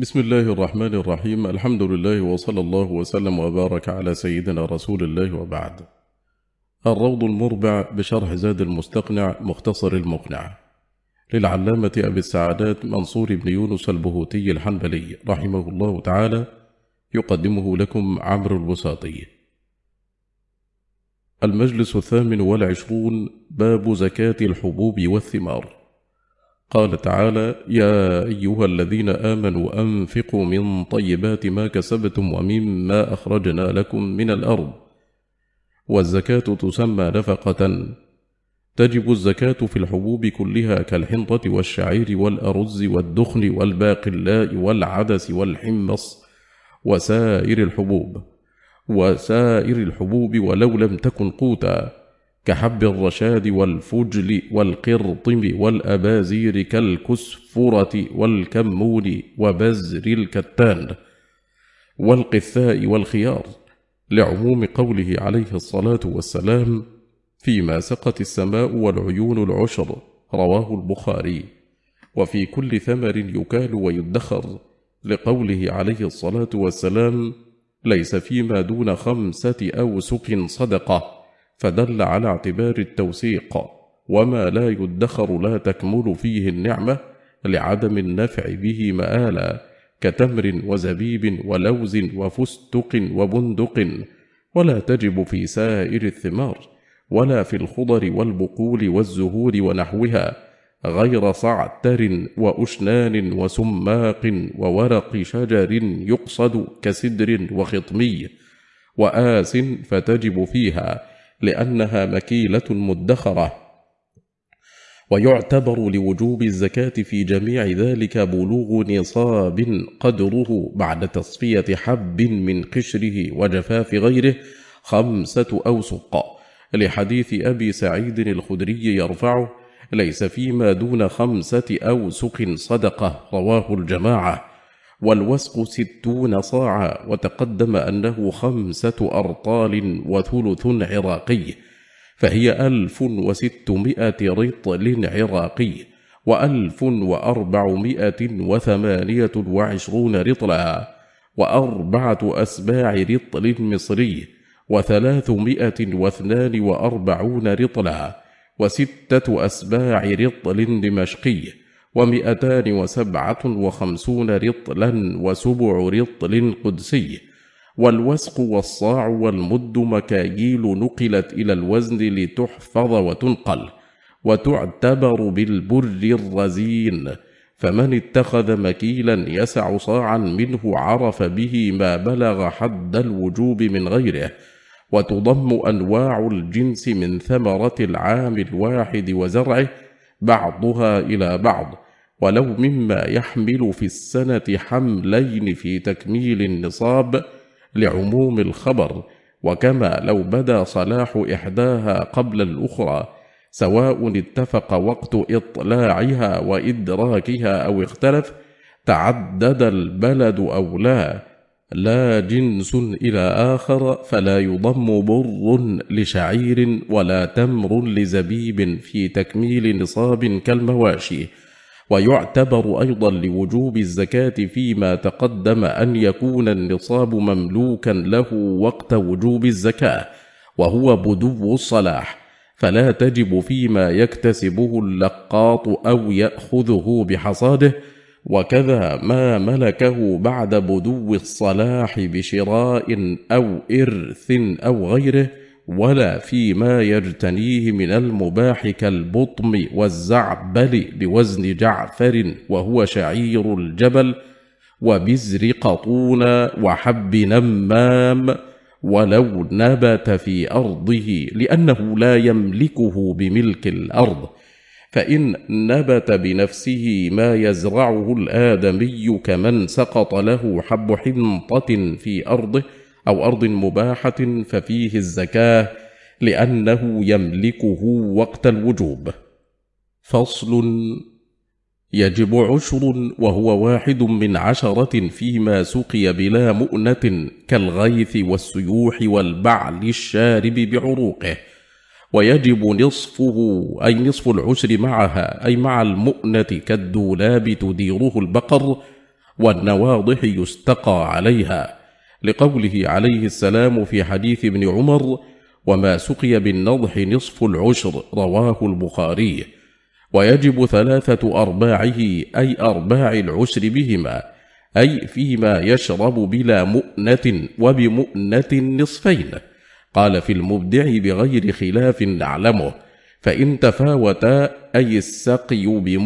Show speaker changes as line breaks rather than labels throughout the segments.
بسم الله الرحمن الرحيم. الحمد لله وصلى الله وسلم وبارك على سيدنا رسول الله وبعد. الروض المربع بشرح زاد المستقنع مختصر المقنع للعلامة أبي السعادات منصور بن يونس البهوتي الحنبلي رحمه الله تعالى، يقدمه لكم عمرو البساطي. المجلس 28، باب زكاة الحبوب والثمار. قال تعالى: يا أيها الذين آمنوا أنفقوا من طيبات ما كسبتم ومما أخرجنا لكم من الأرض. والزكاة تسمى نفقة. تجب الزكاة في الحبوب كلها كالحنطة والشعير والأرز والدخن والباقلاء والعدس والحمص وسائر الحبوب ولو لم تكن قوتا، كحب الرشاد والفجل والقرطم والأبازير كالكسفرة والكمون وبزر الكتان والقثاء والخيار، لعموم قوله عليه الصلاة والسلام: فيما سقت السماء والعيون العشر، رواه البخاري. وفي كل ثمر يكال ويدخر، لقوله عليه الصلاة والسلام: ليس فيما دون 5 أوسق صدقة، فدل على اعتبار التوثيق. وما لا يدخر لا تكمل فيه النعمة لعدم النفع به مآلا، كتمر وزبيب ولوز وفستق وبندق. ولا تجب في سائر الثمار، ولا في الخضر والبقول والزهور ونحوها، غير صعتر وأشنان وسماق وورق شجر يقصد كسدر وخطمي وآس، فتجب فيها لأنها مكيلة مدخرة. ويعتبر لوجوب الزكاة في جميع ذلك بلوغ نصاب قدره بعد تصفية حب من قشره وجفاف غيره 5 أوسق، لحديث أبي سعيد الخدري يرفعه: ليس فيما دون 5 أوسق صدقة، رواه الجماعة. والوسق 60 صاعا، وتقدم أنه 5 أرطال وثلث عراقي، فهي 1600 رطل عراقي، و1428 رطلا، و4 أسباع رطل مصري، و342 رطلا، و6 أسباع رطل دمشقي، و257 رطلا، و7 رطل قدسي. والوسق والصاع والمد مكاييل نقلت إلى الوزن لتحفظ وتنقل، وتعتبر بالبر الرزين. فمن اتخذ مكيلا يسع صاعا منه عرف به ما بلغ حد الوجوب من غيره. وتضم أنواع الجنس من ثمرة العام الواحد وزرعه بعضها إلى بعض، ولو مما يحمل في السنة حملين في تكميل النصاب، لعموم الخبر. وكما لو بدا صلاح إحداها قبل الأخرى، سواء اتفق وقت إطلاعها وإدراكها أو اختلف، تعدد البلد أو لا جنس إلى آخر، فلا يضم بر لشعير ولا تمر لزبيب في تكميل نصاب كالمواشي. ويعتبر أيضا لوجوب الزكاة فيما تقدم أن يكون النصاب مملوكا له وقت وجوب الزكاة، وهو بدو الصلاح، فلا تجب فيما يكتسبه اللقاط أو يأخذه بحصاده، وكذا ما ملكه بعد بدو الصلاح بشراء أو إرث أو غيره، ولا فيما يجتنيه من المباح كالبطم والزعبل بوزن جعفر وهو شعير الجبل، وبزر قطون وحب نمام، ولو نبت في أرضه، لأنه لا يملكه بملك الأرض. فإن نبت بنفسه ما يزرعه الآدمي، كمن سقط له حب حنطة في أرضه أو أرض مباحة، ففيه الزكاة، لأنه يملكه وقت الوجوب. فصل: يجب 10، وهو 1 من 10 فيما سقي بلا مؤنة، كالغيث والسيوح والبعل الشارب بعروقه. ويجب نصفه، أي نصف العشر معها، أي مع المؤنة، كالدولاب تديره البقر، والنواضح يستقى عليها، لقوله عليه السلام في حديث ابن عمر: وما سقي بالنضح نصف العشر، رواه البخاري. ويجب 3/4 أي 4 العشر بهما، أي فيما يشرب بلا مؤنة، وبمؤنة نصفين. قال في المبدع بغير خلاف نعلمه، فإن تفاوتا أي السقي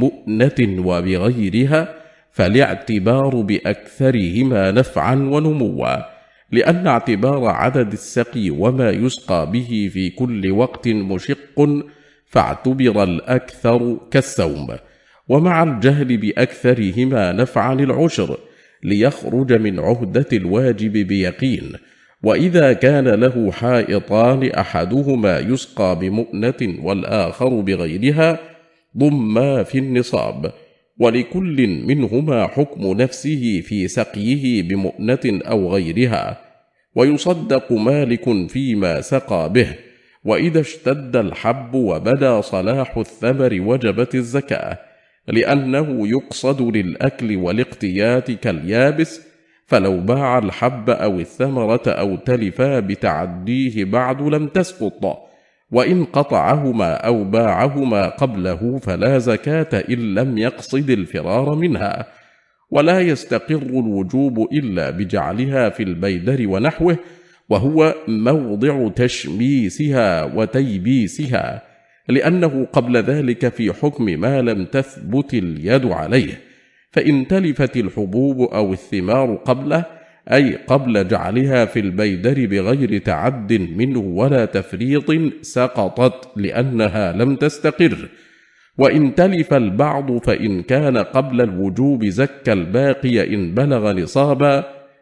بمؤنة وبغيرها فالاعتبار بأكثرهما نفعا ونموا، لأن اعتبار عدد السقي وما يسقى به في كل وقت مشق، فاعتبر الأكثر كالسوم، ومع الجهل بأكثرهما نفعا العشر، ليخرج من عهدة الواجب بيقين. وإذا كان له حائطان أحدهما يسقى بمؤنة والآخر بغيرها ضما في النصاب، ولكل منهما حكم نفسه في سقيه بمؤنة أو غيرها، ويصدق مالك فيما سقى به. وإذا اشتد الحب وبدا صلاح الثمر وجبت الزكاة، لأنه يقصد للأكل والاقتيات كاليابس، فلو باع الحب أو الثمرة أو تلفا بتعديه بعد لم تسقط، وإن قطعهما أو باعهما قبله فلا زكاة إن لم يقصد الفرار منها. ولا يستقر الوجوب إلا بجعلها في البيدر ونحوه، وهو موضع تشميسها وتيبيسها، لأنه قبل ذلك في حكم ما لم تثبت اليد عليه. فإن تلفت الحبوب أو الثمار قبله، أي قبل جعلها في البيدر بغير تعد منه ولا تفريط، سقطت لأنها لم تستقر. وإن تلف البعض فإن كان قبل الوجوب زكى الباقي إن بلغ نصابا،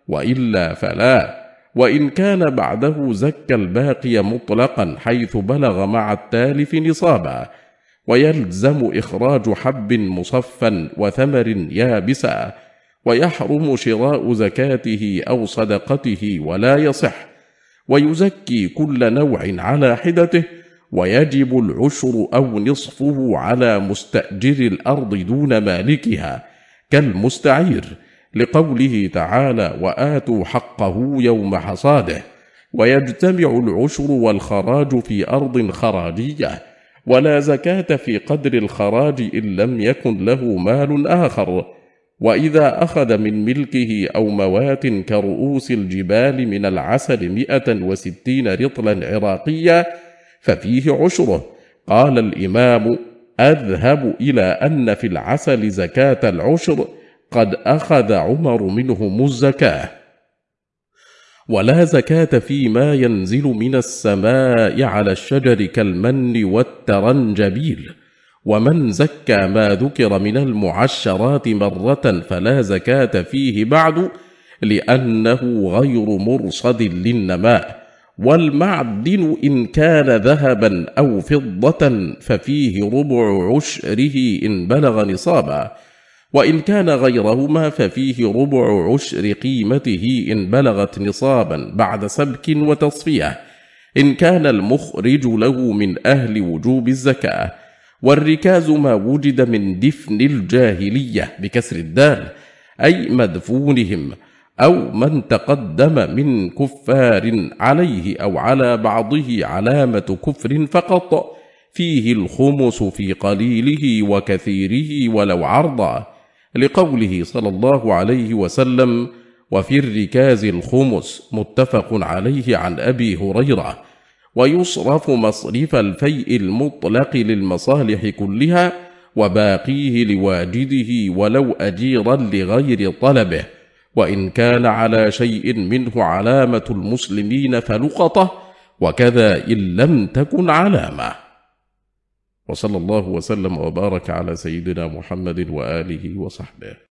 وإلا فلا. وإن كان بعده زكى الباقي مطلقا حيث بلغ مع التالف نصابا. ويلزم إخراج حب مصفا وثمر يابسا، ويحرم شراء زكاته أو صدقته ولا يصح. ويزكي كل نوع على حدته، ويجب العشر أو نصفه على مستأجر الأرض دون مالكها كالمستعير، لقوله تعالى: وآتوا حقه يوم حصاده. ويجتمع العشر والخراج في أرض خراجية، ولا زكاة في قدر الخراج إن لم يكن له مال آخر. وإذا أخذ من ملكه أو موات كرؤوس الجبال من العسل 160 رطلا عراقيا ففيه عشره. قال الإمام: أذهب إلى أن في العسل زكاة العشر، قد أخذ عمر منهم الزكاة. ولا زكاة فيما ينزل من السماء على الشجر كالمن والترنجبيل. ومن زكى ما ذكر من المعشرات مرة فلا زكاة فيه بعد، لأنه غير مرصد للنماء. والمعدن إن كان ذهبا أو فضة ففيه ربع عشره إن بلغ نصابا، وإن كان غيرهما ففيه ربع عشر قيمته إن بلغت نصابا بعد سبك وتصفية، إن كان المخرج له من أهل وجوب الزكاة. والركاز ما وجد من دفن الجاهلية بكسر الدال، أي مدفونهم، أو من تقدم من كفار عليه أو على بعضه علامة كفر فقط، فيه الخمس في قليله وكثيره ولو عرضا، لقوله صلى الله عليه وسلم: وفي الركاز الخمس، متفق عليه عن أبي هريرة. ويصرف مصرف الفيء المطلق للمصالح كلها، وباقيه لواجده ولو أجيرا لغير طلبه، وإن كان على شيء منه علامة المسلمين فلقطه، وكذا إن لم تكن علامة. وصلى الله وسلم وبارك على سيدنا محمد وآله وصحبه.